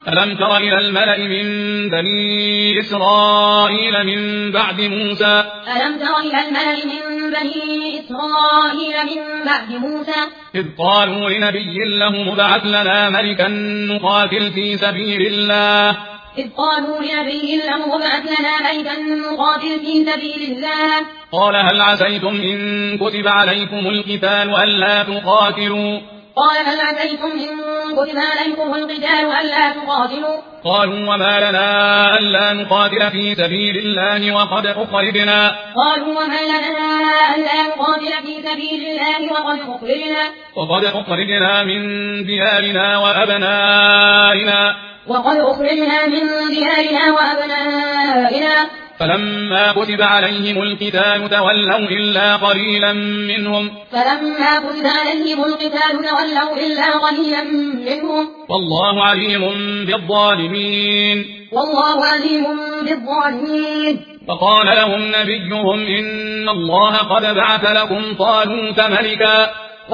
ألم تر إلى الملأ من بني إسرائيل من بعد موسى إذ قالوا لنبي له ابعث لنا ملكا نقاتل في سبيل الله قال هل عسيتم إن كتب عليكم القتال ألا تقاتلوا قالوا وما لنا ألا نقاتل في سبيل الله وقد أخرجنا من ديارنا وأبنائنا فلما كتب عليهم القتال تولوا إلا قليلا منهم والله عليم بالظالمين فقال لهم نبيهم إن الله قد بعث لكم طالوت ملكا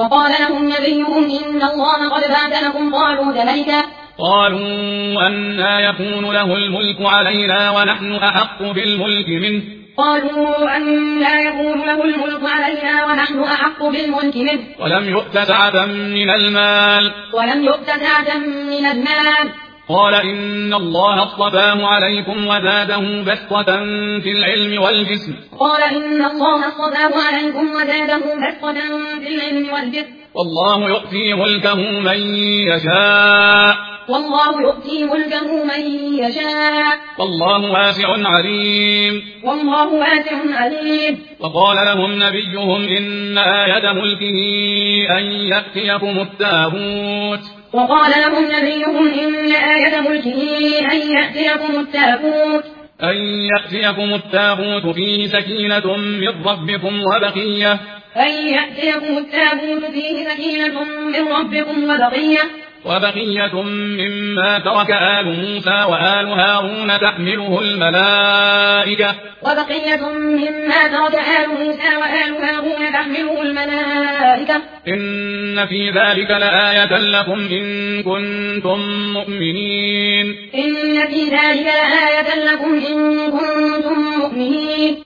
قالوا أنى يكون له الملك علينا ونحن أحق بالملك منه ولم يؤت سعة من المال قال إن الله اصطفاه عليكم وزاده بسطة في العلم والجسم والله يؤتي ملكه من يشاء والله واسع عليم وقال لهم نبيهم إن آية ملكه أن يأتيكم التابوت فيه سكينة من ربكم وبقية مما ترك آل موسى وآل هارون تحمله الملائكة إن في ذلك لآية لكم إن كنتم مؤمنين